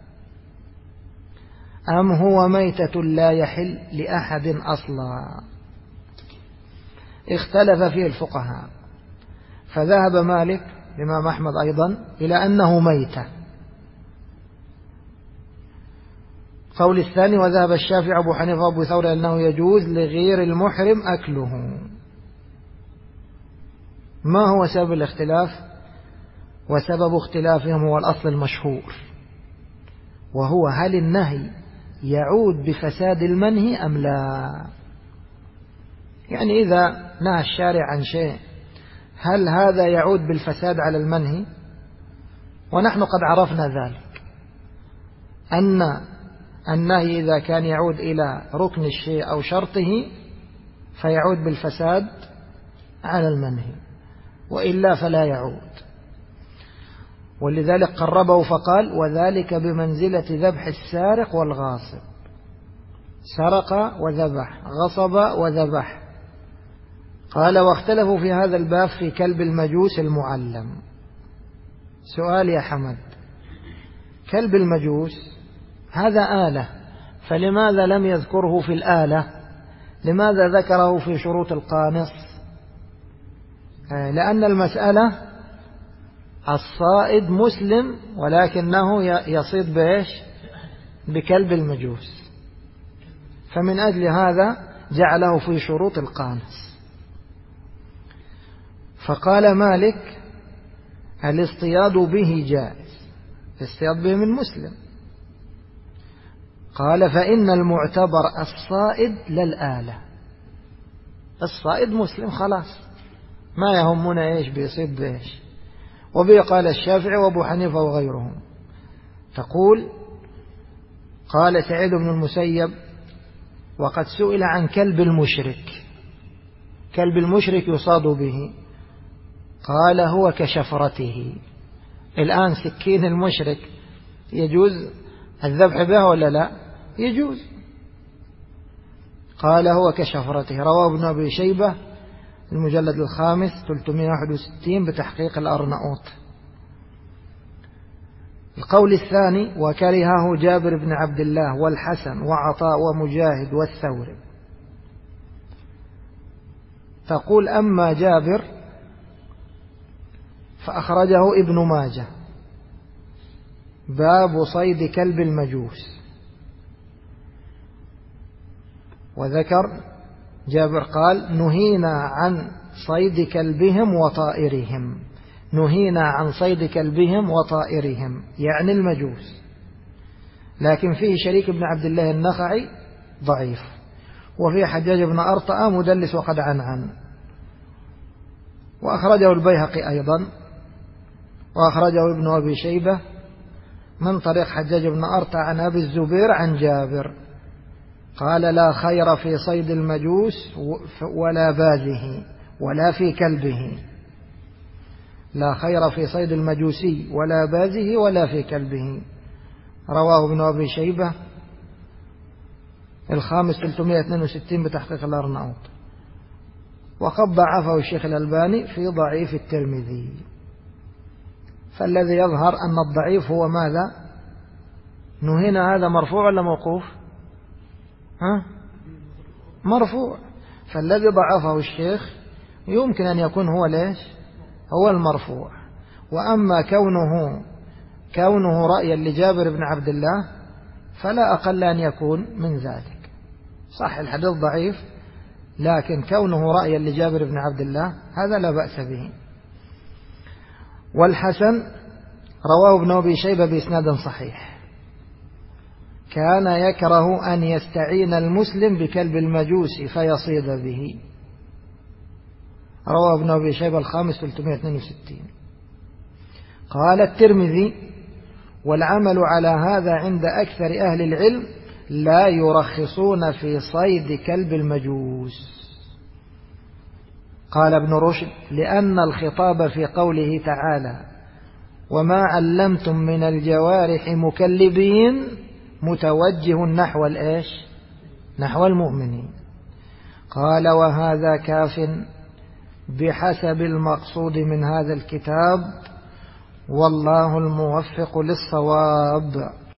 أم هو ميتة لا يحل لأحد أصلا؟ اختلف فيه الفقهاء، فذهب مالك الإمام أحمد أيضا إلى أنه ميتة، قول الثاني وذهب الشافعي أبو حنيفة وأبو ثور أنه يجوز لغير المحرم أكله. ما هو سبب الاختلاف؟ وسبب اختلافهم هو الأصل المشهور، وهو هل النهي يعود بفساد المنهي أم لا؟ يعني إذا نهى الشارع عن شيء هل هذا يعود بالفساد على المنهي؟ ونحن قد عرفنا ذلك، أن النهي إذا كان يعود إلى ركن الشيء أو شرطه فيعود بالفساد على المنهي، وإلا فلا يعود. ولذلك قربه فقال: وذلك بمنزلة ذبح السارق والغاصب. سرق وذبح، غصب وذبح. قال: واختلفوا في هذا الباب في كلب المجوس المعلم. سؤال يا حمد: كلب المجوس هذا آلة، فلماذا لم يذكره في الآلة؟ لماذا ذكره في شروط القانص؟ لأن المسألة الصائد مسلم ولكنه يصيد بإيش؟ بكلب المجوس، فمن أجل هذا جعله في شروط القانص. فقال مالك: الاصطياد به جائز، الاصطياد به من مسلم. قال: فإن المعتبر الصائد لا الآلة. الصائد مسلم خلاص، ما يهمنا إيش بيصيد بإيش. وبه قال الشافعي وابو حنيفة وغيرهم. تقول: قال سعيد بن المسيب: وقد سئل عن كلب المشرك، كلب المشرك يصاد به. قال: هو كشفرته. الآن سكين المشرك يجوز الذبح به ولا لا؟ يجوز. قال: هو كشفرته. رواه ابن أبي شيبة المجلد 5 361 بتحقيق الأرناؤوط. القول الثاني: وكرهه جابر بن عبد الله والحسن وعطاء ومجاهد والثوري. تقول: أما جابر فأخرجه ابن ماجه باب صيد كلب المجوس، وذكر جابر قال: نهينا عن صيد كلبهم وطائرهم. نهينا عن صيد كلبهم وطائرهم يعني المجوس. لكن فيه شريك بن عبد الله النخعي ضعيف، وفيه حجاج بن أرطأ مدلس وقد عنعن. وأخرجه البيهقي أيضا، وأخرجه ابن أبي شيبة من طريق حجاج بن أرطأ عن أبي الزبير عن جابر قال: لا خير في صيد المجوس ولا بازه ولا في كلبه. لا خير في صيد المجوسي ولا بازه ولا في كلبه. رواه ابن أبي شيبة 362 بتحقيق الأرناؤوط. وقد ضعفه الشيخ الألباني في ضعيف الترمذي. فالذي يظهر أن الضعيف هو ماذا؟ نهينا. هذا مرفوع ولا موقوف؟ مرفوع. فالذي ضعفه الشيخ يمكن أن يكون هو ليش؟ هو المرفوع. وأما كونه رأيا لجابر بن عبد الله فلا أقل أن يكون من ذلك. صح الحديث ضعيف، لكن كونه رأيا لجابر بن عبد الله هذا لا بأس به. والحسن رواه ابن أبي شيبة بإسناد صحيح: كان يكره أن يستعين المسلم بكلب المجوس فيصيد به. رواه ابن أبي شيبة 362. قال الترمذي: والعمل على هذا عند أكثر أهل العلم لا يرخصون في صيد كلب المجوس. قال ابن رشد: لأن الخطاب في قوله تعالى: وما علمتم من الجوارح مكلبين متوجه نحو الإيش؟ نحو المؤمنين. قال: وهذا كاف بحسب المقصود من هذا الكتاب، والله الموفق للصواب.